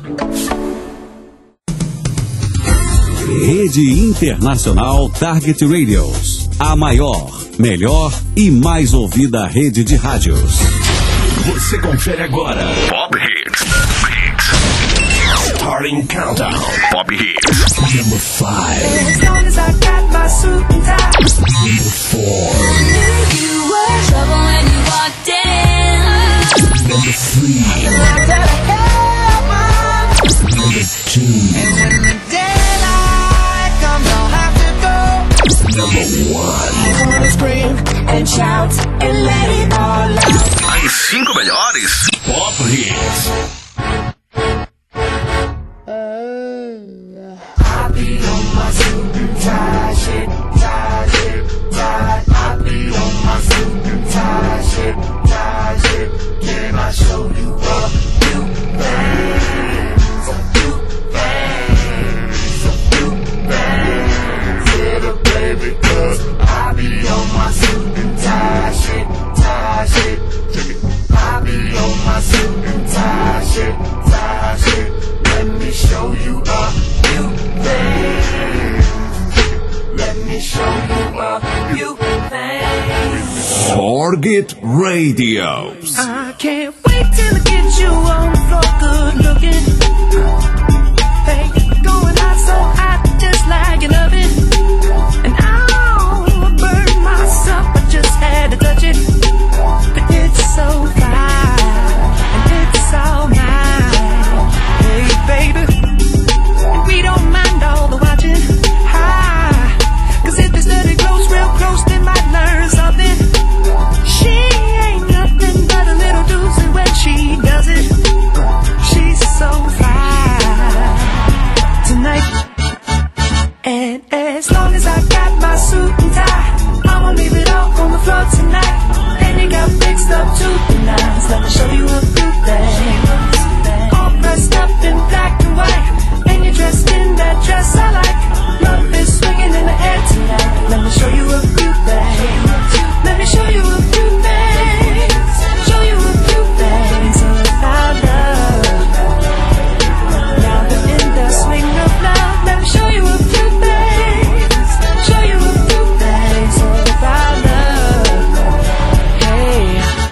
Rede Internacional Target Radios. A maior, melhor e mais ouvida rede de rádios. Você confere agora Pop Hits. Starting Countdown. Pop Hits. Number 5. As long as I got my suit and tie. Number 4. You were trouble when you walked in. Number 3. Number 2. And when the daylight comes, I'll have to go. Number 1. I wanna scream and shout and let it all out. As 5 melhores Pop Hits. I be on my suit and tie shit, tie shit, tie. I be on my suit and tie shit, tie shit. Can I show you a few things? A few things, a few things. Little baby, 'cause I be on my suit and tie shit, tie shit. I be on my suit and tie shit, tie shit. Let me show you a few things. Let me show you a few things. Target Radios. I can't wait till I get you on the floor, good looking. Hey, going out so hot, just like you love it. And I'll burn myself, I just had to touch it. But it's so fine, and it's all mine. Hey, baby, and we don't mind all the watching. Cause if this dirty close real close, they might learn something. She ain't nothing but a little doozy when she does it. She's so fine tonight. And as long as I got my suit and tie, I'ma leave it all on the floor tonight. And you got fixed up to the nines. Let me show you a few things. All dressed up in black and white, and you're dressed in that dress I like. Love is swinging in the air tonight. Let me show you a few things. Let me show you a few things. Show you a few things about love. Now we're in the swing of love. Let me show you a few things. Show you a few things about love. Hey,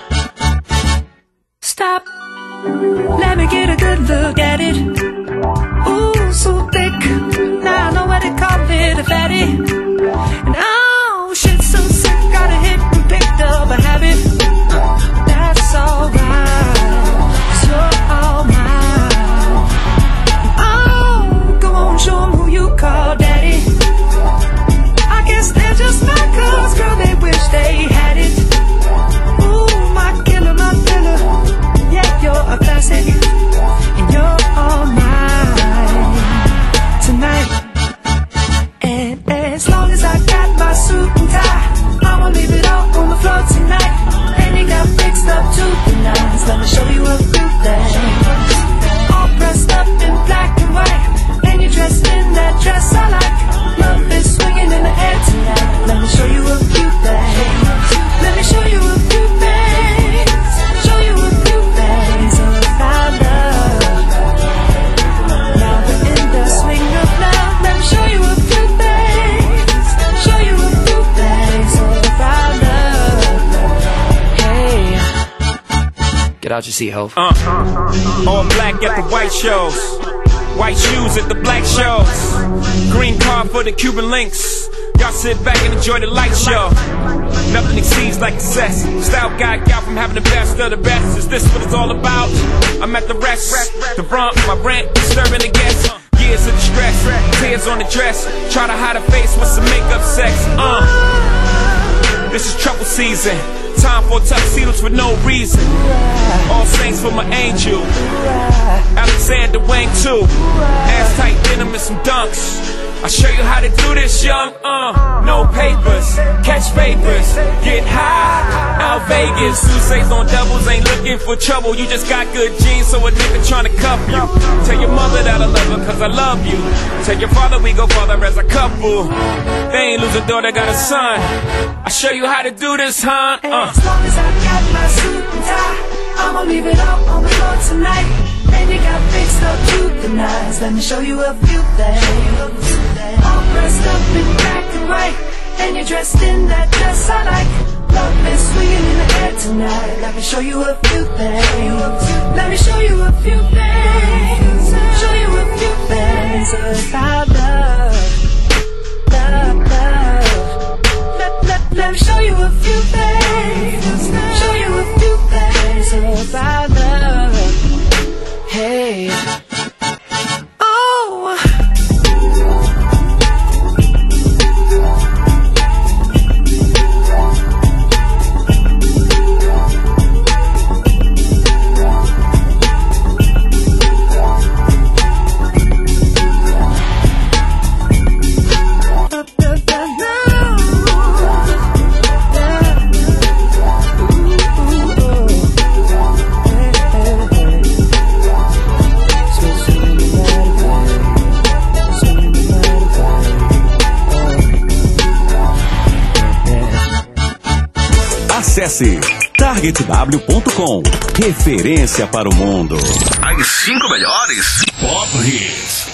stop. Let me get a good look at it. Ooh, so thick. Now I know what they call it, a fatty. And oh, shit, so sick. Got a hit and picked up a habit. That's alright. So all mine. Oh, go on, show 'em who you call daddy. I guess they're just my cuz, girl, they wish they had it. Ooh, my killer, my killer. Yeah, you're a classic. And you're all mine tonight. And as long as I got my suit and tie, I'ma leave it all on the floor tonight. And you got fixed up to the nines. Let me show you a few things. All dressed up in black and white, and you're dressed in that dress I like. Love is swinging in the air tonight. Let me show you a few things. Let me show you a few things. Show you a few things about love. Now we're in the swing of love. Let me show you a few things. Show you a few things about love. Hey, Get out your seat, Hov. All black at the white shows, white shoes at the black shows, green car for the Cuban links. Y'all sit back and enjoy the light show. Nothing exceeds like excess. Style guide y'all from having the best of the best. Is this what it's all about? I'm at the rest, the brunt, my rent, disturbing the guests. Years of distress, tears on the dress. Try to hide a face with some makeup sex. This is trouble season. Time for tuxedos for no reason. All saints for my angel. Alexander Wang too. Ass tight denim and some dunks. I'll show you how to do this, young. No papers, catch papers, get high. Out Vegas, Sousa's on doubles, ain't looking for trouble. You just got good genes, so a nigga tryna cuff you. Tell your mother that I love her, cause I love you. Tell your father we go farther as a couple. They ain't lose a daughter, got a son. I'll show you how to do this, huh? As long as I got my suit and tie, I'ma leave it all on the floor tonight. And you got big stuff truth and eyes. Let me show you a few things. All dressed up in black and white, and you're dressed in that dress I like. Love is swinging in the air tonight. Let me show you a few things. Let me show you a few things. Show you a few things about love. Love, love. Let me show you a few things. Show you a few things about love. Hey. Oh. Acesse targetw.com. Referência para o mundo. As 5 melhores Pop Hits.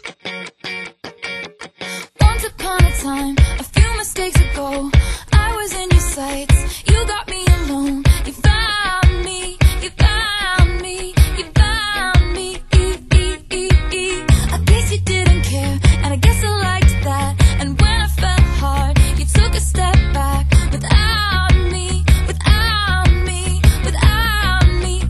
Once upon a time, a few mistakes ago, I was in your sights. You got me alone. You found me. You found me. You found me. I guess you didn't care, and I guess I liked that. And when I fell hard, you took a step back without me. Without me. Without me.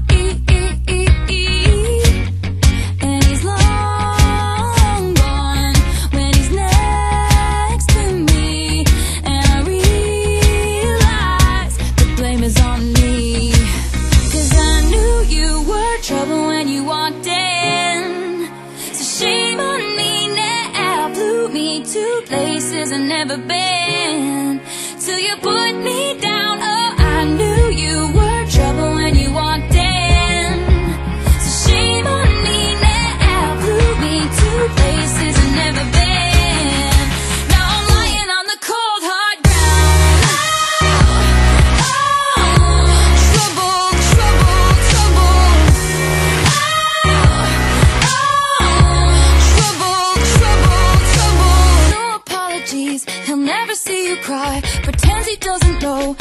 And he's long gone when he's next to me. And I realize the blame is on me. 'Cause I knew you were trouble when you walked in. So shame on me now. Blew me to places I've never been. Till you put me down. Oh, I knew you were trouble when you walked in. So shame on me now. Blew me to places I've never been. Now I'm lying on the cold hard ground. Oh, trouble, trouble, trouble. Trouble, trouble, trouble. No apologies, he'll never see you cry. Pretends he doesn't know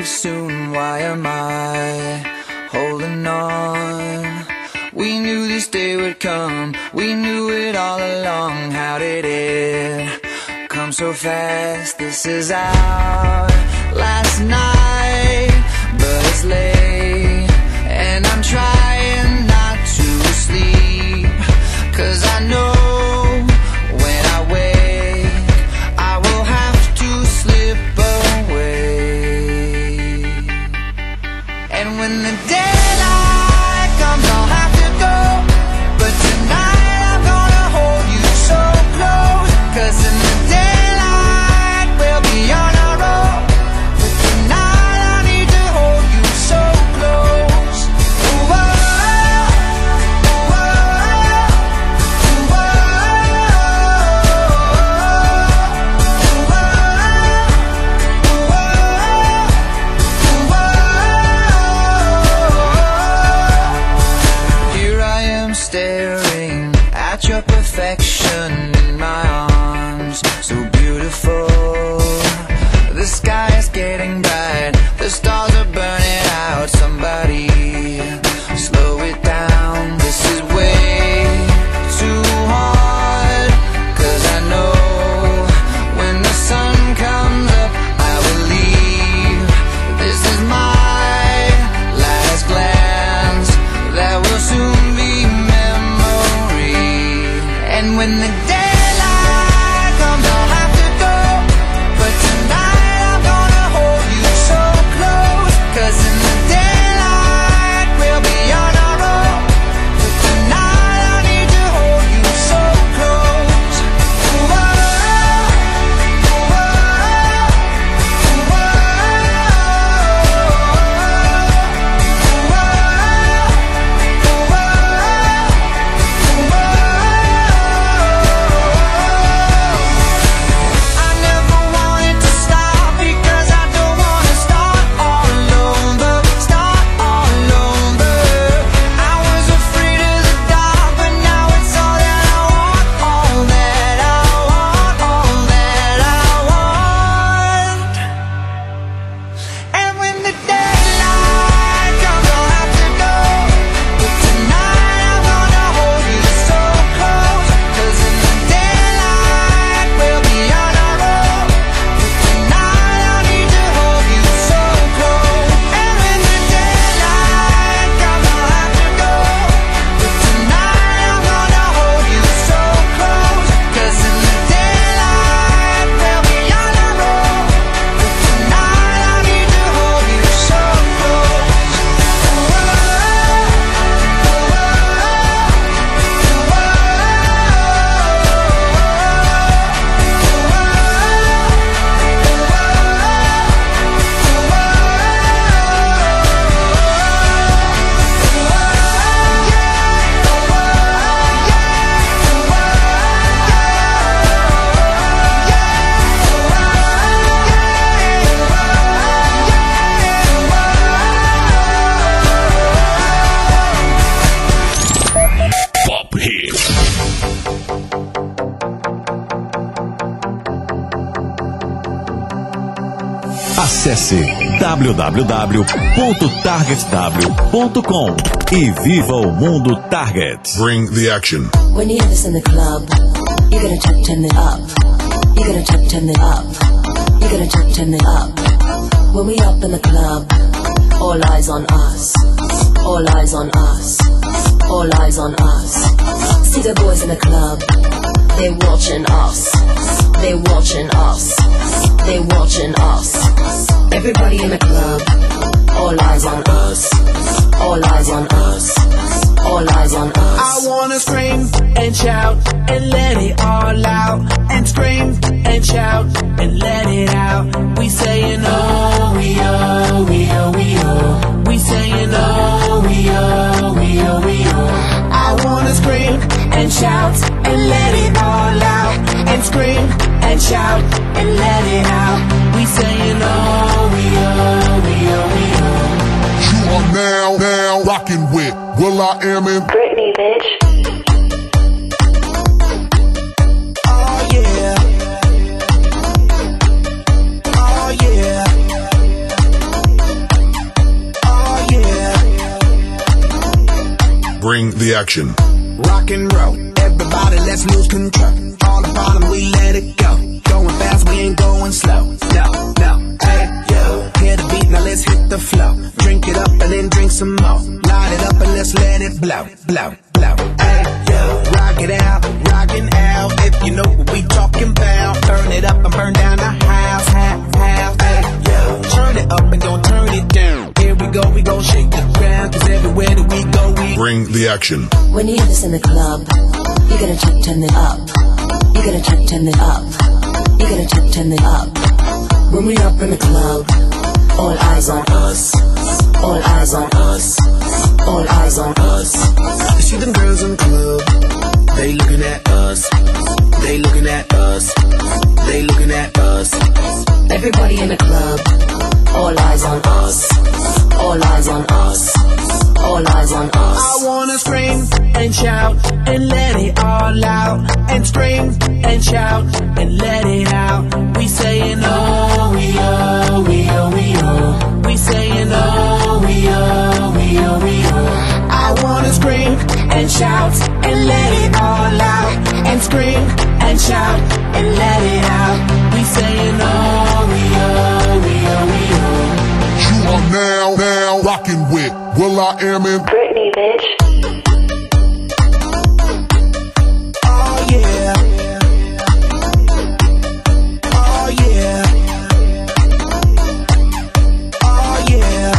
leave soon, why am I holding on? We knew this day would come, we knew it all along. How did it come so fast? This is our last night, but it's late, and I'm trying not to sleep, 'cause I know when I wake I will have to slip away. And when the daylight comes I'll have to go, but tonight I'm gonna hold you so close, 'cause in the daylight we'll be on our own, but tonight I need to hold you so close. Ooh, oh, ooh, oh, ooh, ooh, here I am staring at your perfection in my arms, so beautiful. The sky is getting bright, the stars are burning out. Somebody slow it down, this is way too hard, 'cause I know when the sun comes up I will leave. This is my last glance, that will soon be memory. And when the daylight comes I'll have to go, but tonight I'm gonna hold you so close, 'cause in the daylight we'll be on our own, but tonight I need to hold you so close. Ooh, oh, ooh, oh, ooh, I never wanted to stop, because I don't wanna start all over, start all over. I was afraid of the dark, but now it's all that I want, all that I want, all that I want. And when the daylight comes I'll have to go, but tonight I'm gonna hold you so close, 'cause in the daylight we'll be on our own, but tonight I need to hold you so close. And when the daylight comes I'll have to go, but tonight I'm gonna hold you so close, 'cause in the daylight we'll be on our own, but tonight I need to hold you so close. Pop Hits. Acesse www.targetw.com e viva o mundo Target. Bring the action. When you hear this in the club, you're gonna turn it up. You're gonna turn it up. You're gonna turn it up. When we up in the club, all eyes on us. All eyes on us. All eyes on us. See the boys in the club, they watching us. They watching us. They watching us. Everybody in the club, all eyes on us. All eyes on us. All eyes on us. I wanna scream and shout and let it all out. And scream and shout and let it out. We saying oh, we oh, we oh, we oh. We saying oh, we oh, we oh, we oh. I wanna scream and shout and let it all out. And scream and shout and let it out. We saying oh, we oh, we oh, we oh. You are now rocking with will.i.am in Britney, bitch. Oh yeah. Oh yeah. the action. Rock and roll, everybody let's lose control. All the bottom we let it go. Going fast, we ain't going slow. No, no, hey, yo. Hear the beat, now let's hit the flow. Drink it up and then drink some more. Light it up and let's let it blow, blow, blow. Hey, yo. Rock it out, rockin' out. If you know what we talking about. Burn it up and burn down the house, house, house. Hey, yo. Turn it up and don't turn it down. Here we go shake the ground. Cause everywhere that we go, we bring the action. When you hear this in the club, you gotta check, turn it up. You gotta check, turn it up. You gotta check, turn it up. When we up in the club, all eyes on us. All eyes on us. All eyes on us. You see them girls in the club, they looking at us. They looking at us. They looking at us. Everybody in the club, all eyes on us. All eyes on us. All eyes on us. I wanna scream and shout and let it all out. And scream and shout and let it out. We saying oh, we oh, we oh, we oh. We saying oh, we oh, we oh, we oh. I wanna scream and shout and let it all out. And scream and shout and let it out. We saying oh, we oh, we oh, we oh. You are now rocking with will.i.am in Britney, bitch. Oh yeah. Oh yeah. Oh yeah.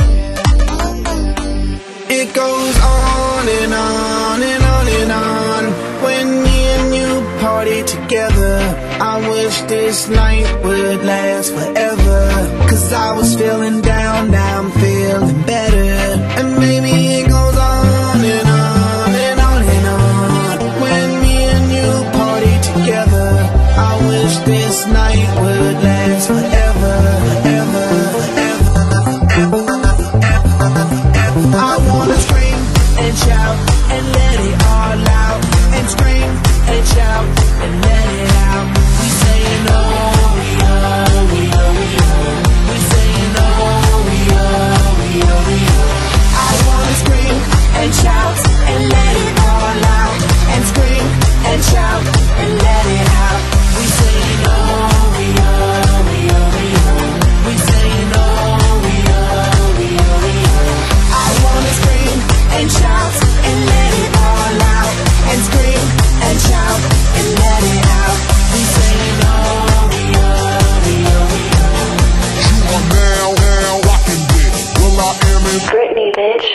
It goes on and on and on and on. When me and you party together, I wish this night would last forever. Cause I was feeling down, now I'm feeling better. And maybe it goes on and on and on and on. When me and you party together, I wish this night would last forever, forever, forever, forever. I wanna scream and shout and let it all out. And scream and shout and let it out. We saying oh, we oh, we oh, we oh. We saying oh, we oh, we oh, we oh. I wanna scream and shout and let it all out. And scream and shout and let it out. We saying oh, we oh, we oh, we oh. We saying oh, we oh, we oh, we oh. I wanna scream and shout and let it all out. And scream and shout and let it out. We saying oh, we oh, we oh, we oh. You are now rocking with will.i.am in Britney, bitch.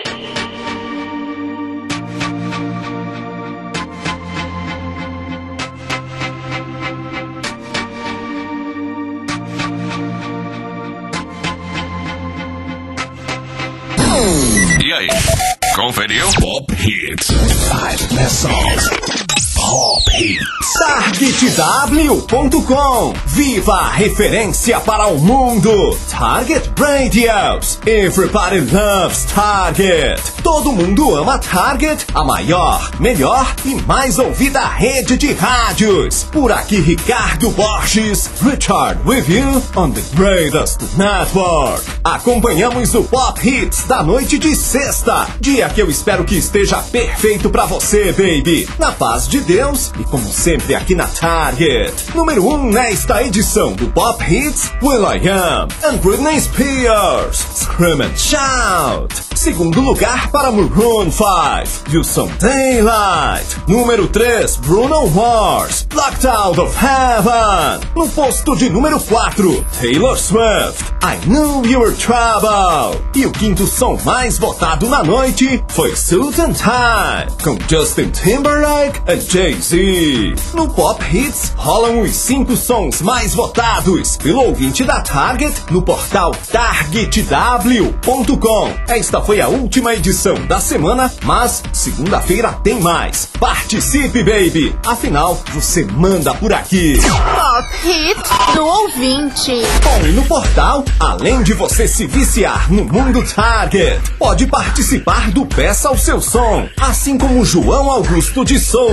E aí, conferiu? Pop Hits. 5 best songs. Pop Hits. TargetW.com. Viva a referência para o mundo. Target Radios. Everybody loves Target. Todo mundo ama Target, a maior, melhor e mais ouvida rede de rádios. Por aqui, Ricardo Borges. Richard with you on the greatest network. Acompanhamos o Pop Hits da noite de sexta. Dia que eu espero que esteja perfeito pra você, baby. Na paz de Deus e como sempre aqui na Target. Número 1 nesta edição do Pop Hits, will.i.am and Britney Spears, Scream and Shout. Segundo lugar para Maroon 5, You Some Daylight. Número 3, Bruno Mars, Locked Out of Heaven. No posto de número 4, Taylor Swift, I Knew You Were Trouble. E o quinto som mais votado na noite foi Suit and Tie, com Justin Timberlake e Jay-Z. No Pop Hits rolam os 5 sons mais votados pelo ouvinte da Target no portal TargetW.com. Esta foi a última edição da semana, mas segunda-feira tem mais. Participe, baby! Afinal, você manda por aqui. Pop Hits do ouvinte. Bom, e no portal, além de você se viciar no mundo Target, pode participar do Peça o Seu Som, assim como João Augusto de Souza,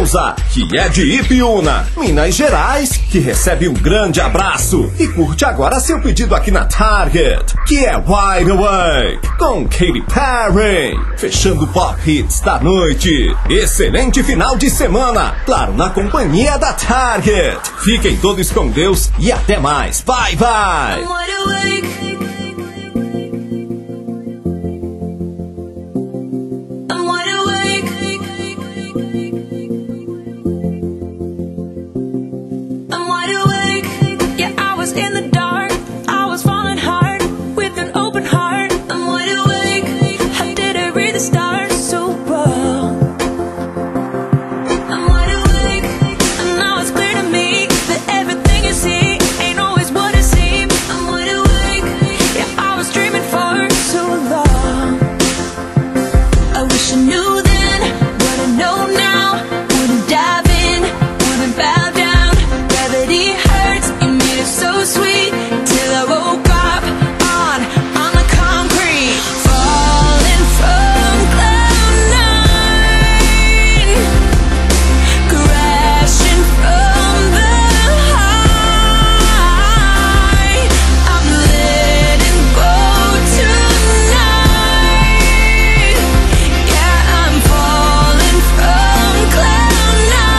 que é de Ipiúna, Minas Gerais, que recebe um grande abraço e curte agora seu pedido aqui na Target, que é Wide Awake, com Katy Perry, fechando o Pop Hits da noite. Excelente final de semana, claro, na companhia da Target. Fiquem todos com Deus e até mais. Bye, bye! I'm wide awake. I'm wide awake. I'm wide awake. Yeah, I was in the dark. I was falling hard with an open heart. I'm wide awake. I didn't read the stars so well. I'm wide awake, and now it's clear to me that everything you see ain't always what it seems. I'm wide awake. Yeah, I was dreaming for so long. I wish I knew then what I know now. Wouldn't dive in, wouldn't bow down. Gravity hurts, you made it so sweet. Till I woke up on the concrete, falling from cloud nine, crashing from the high. I'm letting go tonight. Yeah, I'm falling from cloud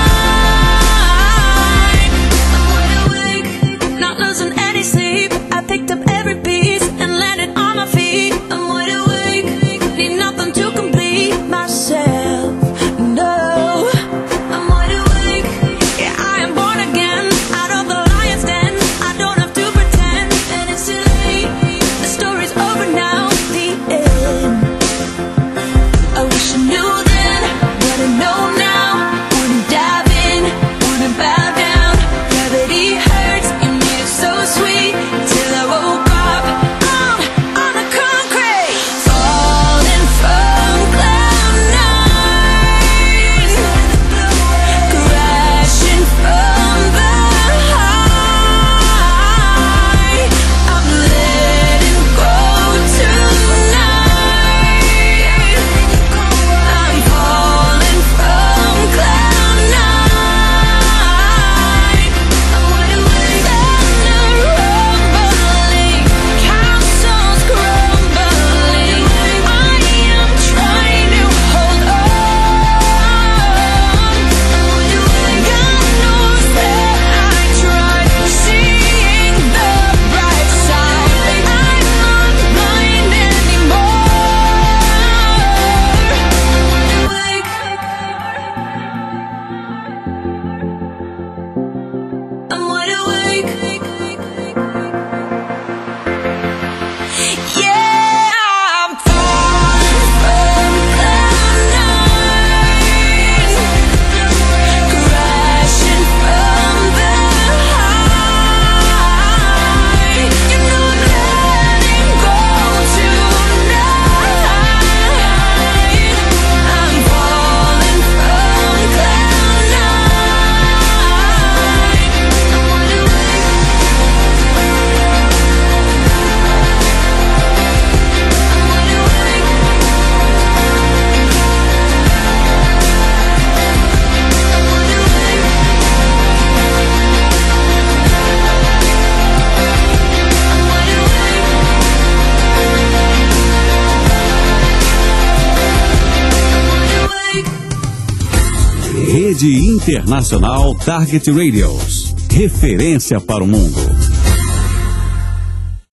nine. I'm wide awake, not losing any sleep. I picked up every piece and landed on my feet. I'm wide awake, need nothing to complete myself. No, I'm wide awake. Yeah, I am born again, out of the lion's den. I don't have to pretend that it's too late. The story's over now, the end. I wish I knew then what I know now. Wouldn't dive in, wouldn't bow down. Gravity hurts, you made it so sweet. Till I woke up on the concrete, falling from cloud nine, crashing from the high. I'm letting go tonight. I'm falling from cloud nine. I'm wide awake, thunder rumbling, castles crumbling. I am trying to hold on. I'm wide awake, God knows that I tried seeing the bright side. I'm not blind anymore. I'm wide awake. I'm wide awake. Yeah, I'm falling from cloud nine, crashing from the high. You know I'm letting go tonight. I'm falling from cloud nine. I'm wide awake. Rede Internacional Target Radios. Referência para o mundo.